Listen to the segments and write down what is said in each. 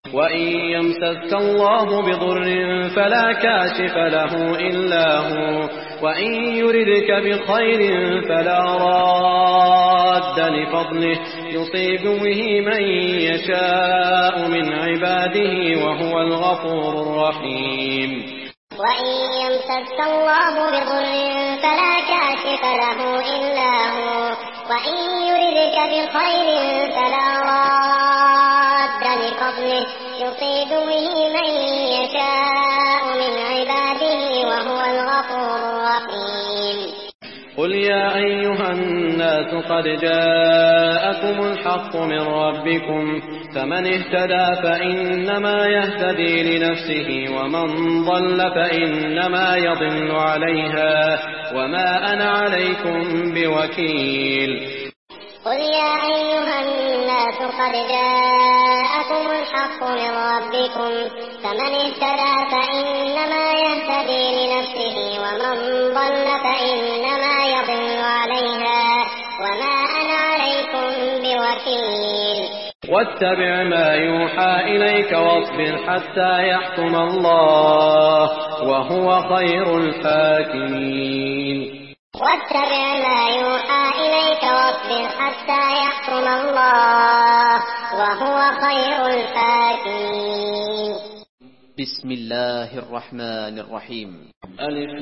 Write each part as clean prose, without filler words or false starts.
وإن يمسسك الله بضر فلا كاشف له إلا هو، وإن يردك بخير فلا راد لفضله يصيب به من يشاء من عباده وهو الغفور الرحيم. وإن يمسسك الله بضر فلا كاشف له إلا هو، وإن يردك بخير فلا راد لفضله يصيب به من يشاء من عباده وهو الغفور الرحيم. قل يا أيها الناس قد جاءكم الحق من ربكم، فمن اهتدى فإنما يهتدي لنفسه، ومن ضل فإنما يضل عليها، وما أنا عليكم بوكيل. قل يا أيها الناس قد جاءكم الحق من ربكم، فمن اهتدى فإنما يهتدي لنفسه، ومن ضل فإنما يضل عليها، وما أنا عليكم بوكيل. واتبع ما يوحى إليك واصبر حتى يحكم الله وهو خير الحاكمين. واتبع ما يوحى إليك واصبر حتى يحكم الله وهو خير الحاكمين. بسم الله الرحمن الرحيم. ألف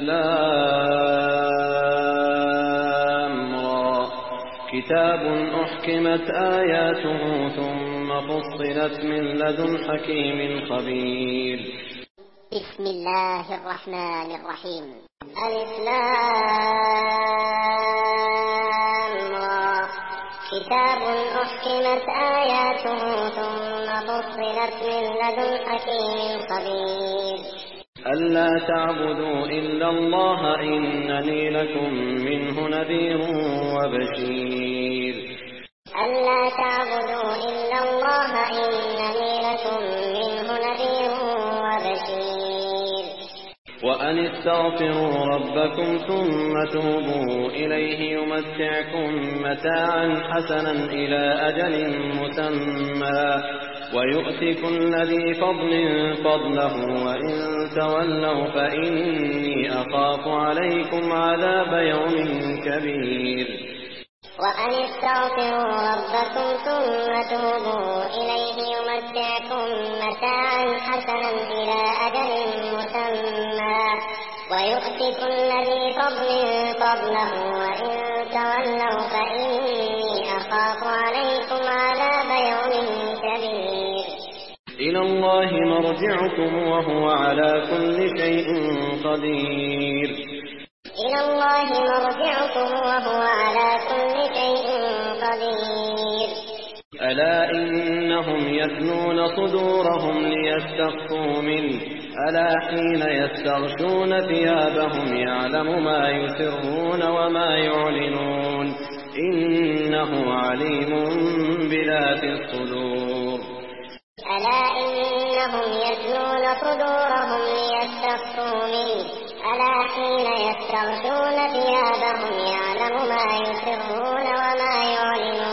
لام را، كتاب أحكمت آياته ثم فصلت من لدن حكيم خبير. بسم الله الرحمن الرحيم. ألف لام را، كتاب أحكمت آياته ثم فصلت من لدن حكيم خبير. ألا تعبدوا إلا الله إنني لكم منه نذير وبشير. ألا تعبدوا إلا الله إنني لكم منه نذير وبشير. وأن استغفروا ربكم ثم توبوا إليه يمتعكم متاعا حسنا إلى أجل مسمى ويؤتي كل ذي فضل فضله، وإن تولوا فإني أخاف عليكم عذاب يوم كبير. وأن استغفروا ربكم ثم توبوا إليه يمتعكم متاعا حسنا إلى أجل مسمى ويؤتي كل ذي فضل فضله، وإن تولوا فإني أخاف عليكم عذاب يوم كبير. إلى الله مرجعكم وهو على كل شيء قدير. إلى الله مرجعكم وهو على كل شيء قدير. ألا إنهم يثنون صدورهم ليستخفوا منه، ألا حين يستغشون ثيابهم يعلم ما يسرون وما يعلنون إنه عليم بذات الصدور. ألا إنهم يثنون صدورهم ليستخفوا منه، ألا حين يستغشون ثيابهم يعلم ما يسرون وما يعلنون